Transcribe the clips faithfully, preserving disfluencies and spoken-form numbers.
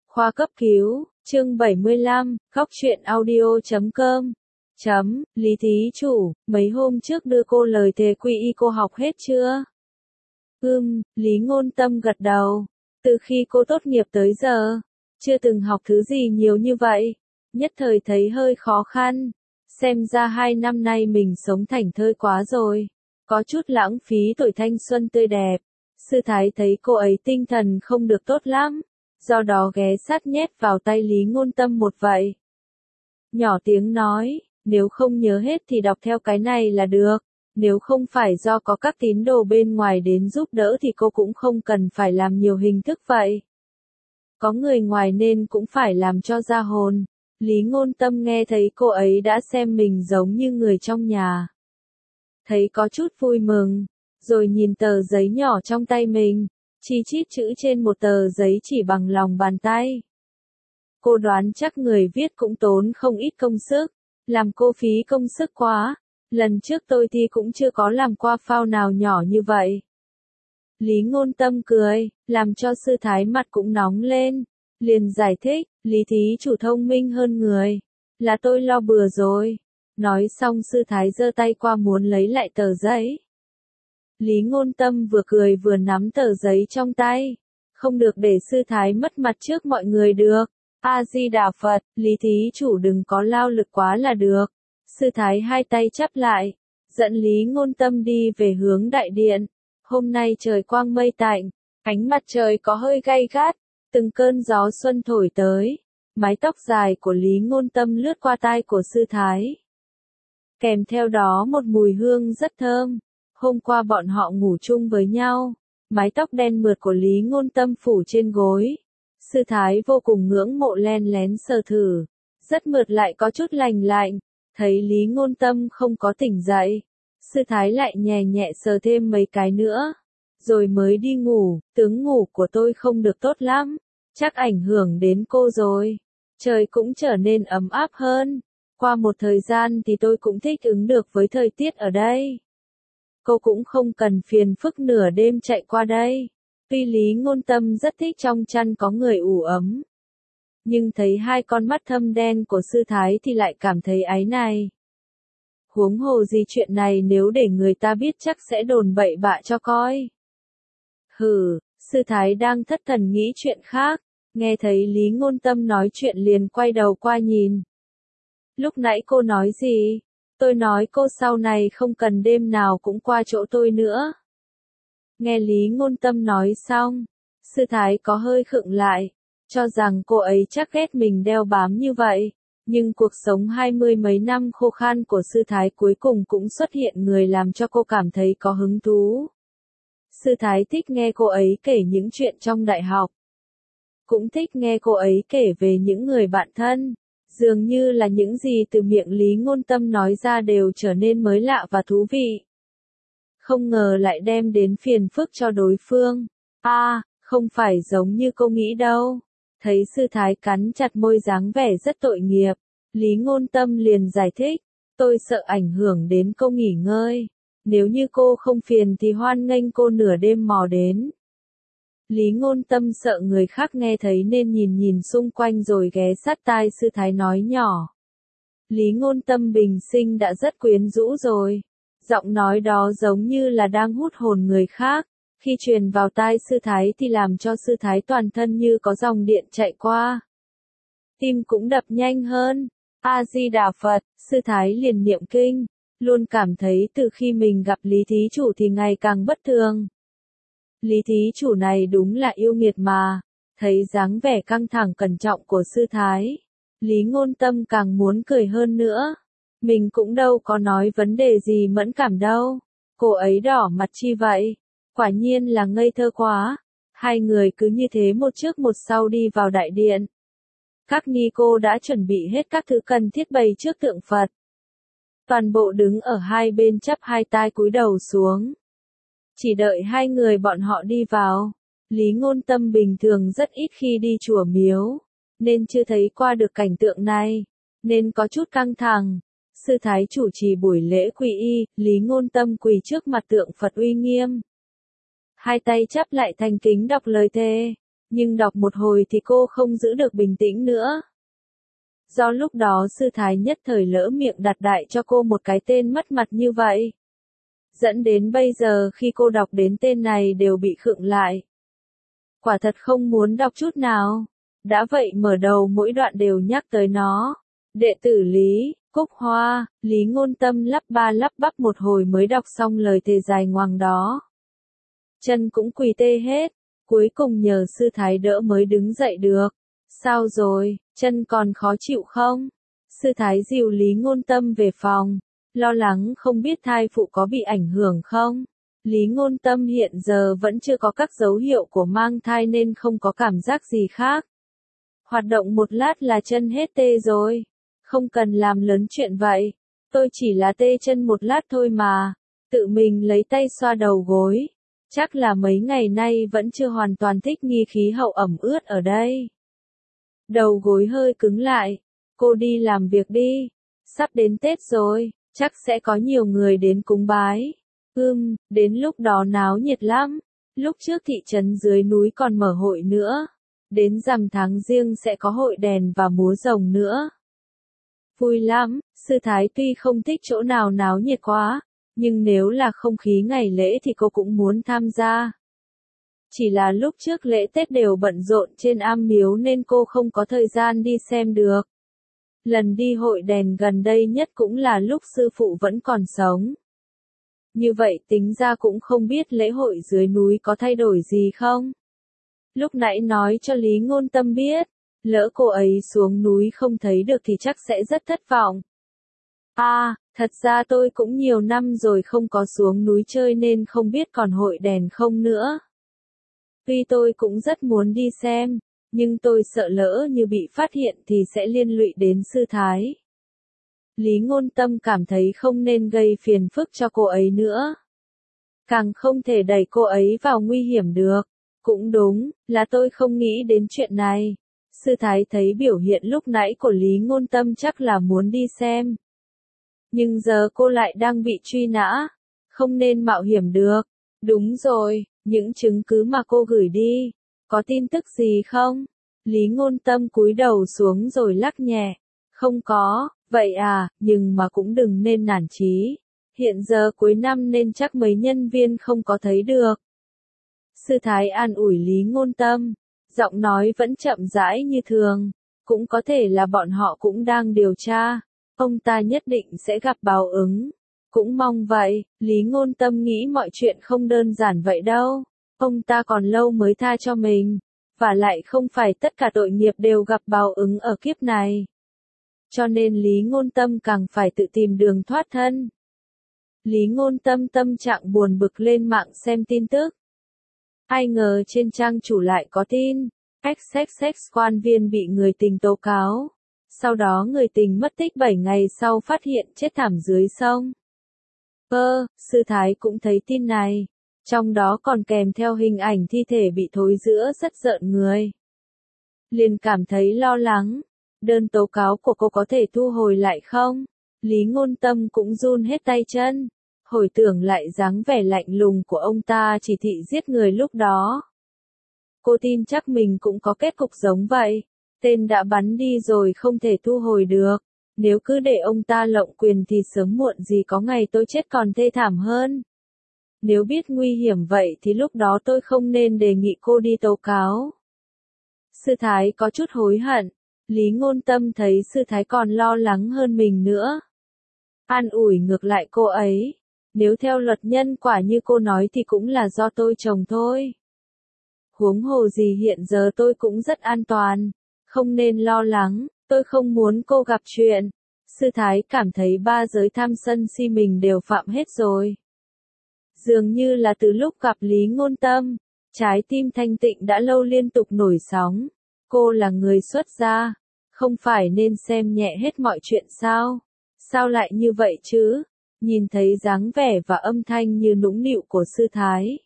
Khoa cấp cứu, chương bảy mươi lăm, khóc chuyện audio chấm com. Chấm, Lý thí chủ, mấy hôm trước đưa cô lời thề quy y cô học hết chưa? Ừm, Lý Ngôn Tâm gật đầu. Từ khi cô tốt nghiệp tới giờ, chưa từng học thứ gì nhiều như vậy. Nhất thời thấy hơi khó khăn. Xem ra hai năm nay mình sống thảnh thơi quá rồi. Có chút lãng phí tuổi thanh xuân tươi đẹp. Sư thái thấy cô ấy tinh thần không được tốt lắm. Do đó ghé sát nhét vào tay Lý Ngôn Tâm một vậy. Nhỏ tiếng nói, nếu không nhớ hết thì đọc theo cái này là được. Nếu không phải do có các tín đồ bên ngoài đến giúp đỡ thì cô cũng không cần phải làm nhiều hình thức vậy. Có người ngoài nên cũng phải làm cho ra hồn. Lý Ngôn Tâm nghe thấy cô ấy đã xem mình giống như người trong nhà. Thấy có chút vui mừng, rồi nhìn tờ giấy nhỏ trong tay mình, chi chít chữ trên một tờ giấy chỉ bằng lòng bàn tay. Cô đoán chắc người viết cũng tốn không ít công sức, làm cô phí công sức quá. Lần trước tôi thi cũng chưa có làm qua phao nào nhỏ như vậy. Lý Ngôn Tâm cười, làm cho sư thái mặt cũng nóng lên. Liền giải thích, Lý thí chủ thông minh hơn người. Là tôi lo bừa rồi. Nói xong sư thái giơ tay qua muốn lấy lại tờ giấy. Lý Ngôn Tâm vừa cười vừa nắm tờ giấy trong tay. Không được để sư thái mất mặt trước mọi người được. A-di-đà Phật, Lý thí chủ đừng có lao lực quá là được. Sư thái hai tay chắp lại, dẫn Lý Ngôn Tâm đi về hướng đại điện. Hôm nay trời quang mây tạnh, ánh mặt trời có hơi gay gắt, từng cơn gió xuân thổi tới. Mái tóc dài của Lý Ngôn Tâm lướt qua tai của sư thái. Kèm theo đó một mùi hương rất thơm. Hôm qua bọn họ ngủ chung với nhau. Mái tóc đen mượt của Lý Ngôn Tâm phủ trên gối. Sư thái vô cùng ngưỡng mộ len lén sờ thử. Rất mượt lại có chút lành lạnh. Thấy Lý Ngôn Tâm không có tỉnh dậy. Sư thái lại nhẹ nhẹ sờ thêm mấy cái nữa. Rồi mới đi ngủ. Tướng ngủ của tôi không được tốt lắm. Chắc ảnh hưởng đến cô rồi. Trời cũng trở nên ấm áp hơn. Qua một thời gian thì tôi cũng thích ứng được với thời tiết ở đây. Cô cũng không cần phiền phức nửa đêm chạy qua đây. Tuy Lý Ngôn Tâm rất thích trong chăn có người ủ ấm. Nhưng thấy hai con mắt thâm đen của sư thái thì lại cảm thấy áy náy. Huống hồ gì chuyện này nếu để người ta biết chắc sẽ đồn bậy bạ cho coi. Hừ, sư thái đang thất thần nghĩ chuyện khác. Nghe thấy Lý Ngôn Tâm nói chuyện liền quay đầu qua nhìn. Lúc nãy cô nói gì? Tôi nói cô sau này không cần đêm nào cũng qua chỗ tôi nữa. Nghe Lý Ngôn Tâm nói xong, sư thái có hơi khựng lại, cho rằng cô ấy chắc ghét mình đeo bám như vậy. Nhưng cuộc sống hai mươi mấy năm khô khan của sư thái cuối cùng cũng xuất hiện người làm cho cô cảm thấy có hứng thú. Sư thái thích nghe cô ấy kể những chuyện trong đại học. Cũng thích nghe cô ấy kể về những người bạn thân. Dường như là những gì từ miệng Lý Ngôn Tâm nói ra đều trở nên mới lạ và thú vị. Không ngờ lại đem đến phiền phức cho đối phương. A, à, không phải giống như cô nghĩ đâu. Thấy sư thái cắn chặt môi dáng vẻ rất tội nghiệp. Lý Ngôn Tâm liền giải thích. Tôi sợ ảnh hưởng đến cô nghỉ ngơi. Nếu như cô không phiền thì hoan nghênh cô nửa đêm mò đến. Lý Ngôn Tâm sợ người khác nghe thấy nên nhìn nhìn xung quanh rồi ghé sát tai sư thái nói nhỏ. Lý Ngôn Tâm bình sinh đã rất quyến rũ rồi. Giọng nói đó giống như là đang hút hồn người khác. Khi truyền vào tai sư thái thì làm cho sư thái toàn thân như có dòng điện chạy qua. Tim cũng đập nhanh hơn. A-di-đà Phật, sư thái liền niệm kinh. Luôn cảm thấy từ khi mình gặp Lý thí chủ thì ngày càng bất thường. Lý thí chủ này đúng là yêu nghiệt mà. Thấy dáng vẻ căng thẳng cẩn trọng của sư thái. Lý Ngôn Tâm càng muốn cười hơn nữa. Mình cũng đâu có nói vấn đề gì mẫn cảm đâu. Cô ấy đỏ mặt chi vậy? Quả nhiên là ngây thơ quá. Hai người cứ như thế một trước một sau đi vào đại điện. Các ni cô đã chuẩn bị hết các thứ cần thiết bày trước tượng Phật. Toàn bộ đứng ở hai bên chắp hai tai cúi đầu xuống. Chỉ đợi hai người bọn họ đi vào. Lý Ngôn Tâm bình thường rất ít khi đi chùa miếu, nên chưa thấy qua được cảnh tượng này, nên có chút căng thẳng. Sư thái chủ trì buổi lễ quy y, Lý Ngôn Tâm quỳ trước mặt tượng Phật uy nghiêm. Hai tay chắp lại thành kính đọc lời thề. Nhưng đọc một hồi thì cô không giữ được bình tĩnh nữa. Do lúc đó sư thái nhất thời lỡ miệng đặt đại cho cô một cái tên mất mặt như vậy. Dẫn đến bây giờ khi cô đọc đến tên này đều bị khựng lại. Quả thật không muốn đọc chút nào. Đã vậy mở đầu mỗi đoạn đều nhắc tới nó. Đệ tử Lý, Cúc Hoa, Lý Ngôn Tâm lắp ba lắp bắp một hồi mới đọc xong lời thề dài ngoằng đó. Chân cũng quỳ tê hết, cuối cùng nhờ sư thái đỡ mới đứng dậy được. Sao rồi, chân còn khó chịu không? Sư thái dìu Lý Ngôn Tâm về phòng, lo lắng không biết thai phụ có bị ảnh hưởng không. Lý Ngôn Tâm hiện giờ vẫn chưa có các dấu hiệu của mang thai nên không có cảm giác gì khác. Hoạt động một lát là chân hết tê rồi. Không cần làm lớn chuyện vậy. Tôi chỉ là tê chân một lát thôi mà. Tự mình lấy tay xoa đầu gối. Chắc là mấy ngày nay vẫn chưa hoàn toàn thích nghi khí hậu ẩm ướt ở đây. Đầu gối hơi cứng lại. Cô đi làm việc đi. Sắp đến Tết rồi, chắc sẽ có nhiều người đến cúng bái. Ừm, đến lúc đó náo nhiệt lắm. Lúc trước thị trấn dưới núi còn mở hội nữa. Đến rằm tháng riêng sẽ có hội đèn và múa rồng nữa. Vui lắm, sư thái tuy không thích chỗ nào náo nhiệt quá, nhưng nếu là không khí ngày lễ thì cô cũng muốn tham gia. Chỉ là lúc trước lễ Tết đều bận rộn trên am miếu nên cô không có thời gian đi xem được. Lần đi hội đèn gần đây nhất cũng là lúc sư phụ vẫn còn sống. Như vậy tính ra cũng không biết lễ hội dưới núi có thay đổi gì không? Lúc nãy nói cho Lý Ngôn Tâm biết, lỡ cô ấy xuống núi không thấy được thì chắc sẽ rất thất vọng. À, thật ra tôi cũng nhiều năm rồi không có xuống núi chơi nên không biết còn hội đèn không nữa. Tuy tôi cũng rất muốn đi xem, nhưng tôi sợ lỡ như bị phát hiện thì sẽ liên lụy đến sư thái. Lý Ngôn Tâm cảm thấy không nên gây phiền phức cho cô ấy nữa. Càng không thể đẩy cô ấy vào nguy hiểm được. Cũng đúng, là tôi không nghĩ đến chuyện này. Sư thái thấy biểu hiện lúc nãy của Lý Ngôn Tâm chắc là muốn đi xem. Nhưng giờ cô lại đang bị truy nã. Không nên mạo hiểm được. Đúng rồi, những chứng cứ mà cô gửi đi. Có tin tức gì không? Lý Ngôn Tâm cúi đầu xuống rồi lắc nhẹ. Không có, vậy à, nhưng mà cũng đừng nên nản chí. Hiện giờ cuối năm nên chắc mấy nhân viên không có thấy được. Sư thái an ủi Lý Ngôn Tâm, giọng nói vẫn chậm rãi như thường, cũng có thể là bọn họ cũng đang điều tra, ông ta nhất định sẽ gặp báo ứng. Cũng mong vậy, Lý Ngôn Tâm nghĩ mọi chuyện không đơn giản vậy đâu, ông ta còn lâu mới tha cho mình, và lại không phải tất cả tội nghiệp đều gặp báo ứng ở kiếp này. Cho nên Lý Ngôn Tâm càng phải tự tìm đường thoát thân. Lý Ngôn Tâm tâm trạng buồn bực lên mạng xem tin tức. Ai ngờ trên trang chủ lại có tin, ích ích ích quan viên bị người tình tố cáo. Sau đó người tình mất tích bảy ngày sau phát hiện chết thảm dưới sông. Ơ, sư thái cũng thấy tin này. Trong đó còn kèm theo hình ảnh thi thể bị thối rữa rất rợn người. Liền cảm thấy lo lắng. Đơn tố cáo của cô có thể thu hồi lại không? Lý Ngôn Tâm cũng run hết tay chân. Hồi tưởng lại dáng vẻ lạnh lùng của ông ta chỉ thị giết người lúc đó. Cô tin chắc mình cũng có kết cục giống vậy. Tên đã bắn đi rồi không thể thu hồi được. Nếu cứ để ông ta lộng quyền thì sớm muộn gì có ngày tôi chết còn thê thảm hơn. Nếu biết nguy hiểm vậy thì lúc đó tôi không nên đề nghị cô đi tố cáo. Sư thái có chút hối hận. Lý Ngôn Tâm thấy sư thái còn lo lắng hơn mình nữa. An ủi ngược lại cô ấy. Nếu theo luật nhân quả như cô nói thì cũng là do tôi chồng thôi. Huống hồ gì hiện giờ tôi cũng rất an toàn. Không nên lo lắng, tôi không muốn cô gặp chuyện. Sư thái cảm thấy ba giới tham sân si mình đều phạm hết rồi. Dường như là từ lúc gặp Lý Ngôn Tâm, trái tim thanh tịnh đã lâu liên tục nổi sóng. Cô là người xuất gia, không phải nên xem nhẹ hết mọi chuyện sao? Sao lại như vậy chứ? Nhìn thấy dáng vẻ và âm thanh như nũng nịu của sư thái.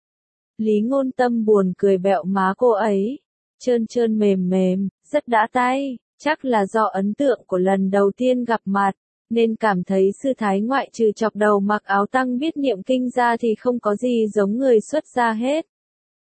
Lý Ngôn Tâm buồn cười bẹo má cô ấy. Trơn trơn mềm mềm, rất đã tay. Chắc là do ấn tượng của lần đầu tiên gặp mặt, nên cảm thấy sư thái ngoại trừ chọc đầu mặc áo tăng biết niệm kinh ra thì không có gì giống người xuất gia hết.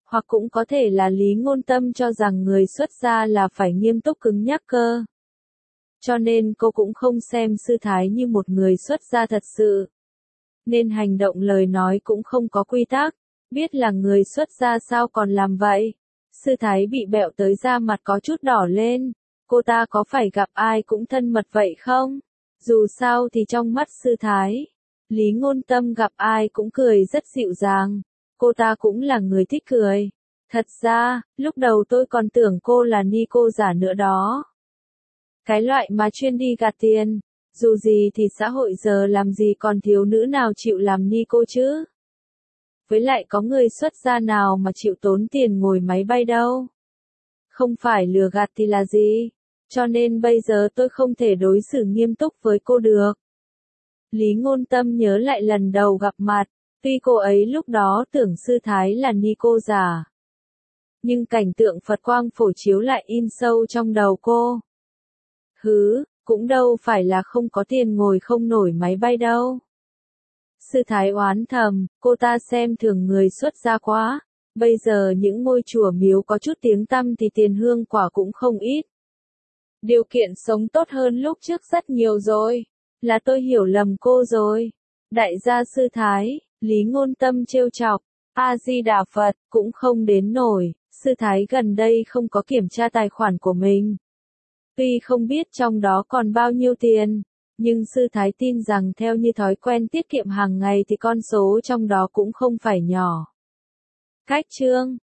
Hoặc cũng có thể là Lý Ngôn Tâm cho rằng người xuất gia là phải nghiêm túc cứng nhắc cơ. Cho nên cô cũng không xem sư thái như một người xuất gia thật sự. Nên hành động lời nói cũng không có quy tắc, biết là người xuất gia sao còn làm vậy. Sư thái bị bẹo tới da mặt có chút đỏ lên, cô ta có phải gặp ai cũng thân mật vậy không? Dù sao thì trong mắt sư thái, Lý Ngôn Tâm gặp ai cũng cười rất dịu dàng, cô ta cũng là người thích cười. Thật ra, lúc đầu tôi còn tưởng cô là ni cô giả nữa đó. Cái loại mà chuyên đi gạt tiền, dù gì thì xã hội giờ làm gì còn thiếu nữ nào chịu làm ni cô chứ. Với lại có người xuất gia nào mà chịu tốn tiền ngồi máy bay đâu. Không phải lừa gạt thì là gì, cho nên bây giờ tôi không thể đối xử nghiêm túc với cô được. Lý Ngôn Tâm nhớ lại lần đầu gặp mặt, tuy cô ấy lúc đó tưởng sư thái là ni cô giả. Nhưng cảnh tượng Phật quang phổ chiếu lại in sâu trong đầu cô. Hứ, cũng đâu phải là không có tiền ngồi không nổi máy bay đâu. Sư thái oán thầm, cô ta xem thường người xuất gia quá. Bây giờ những ngôi chùa miếu có chút tiếng tăm thì tiền hương quả cũng không ít. Điều kiện sống tốt hơn lúc trước rất nhiều rồi. Là tôi hiểu lầm cô rồi. Đại gia sư thái, Lý Ngôn Tâm trêu chọc. A-di-đà Phật, cũng không đến nổi. Sư thái gần đây không có kiểm tra tài khoản của mình. Tuy không biết trong đó còn bao nhiêu tiền, nhưng sư thái tin rằng theo như thói quen tiết kiệm hàng ngày thì con số trong đó cũng không phải nhỏ. Cách chương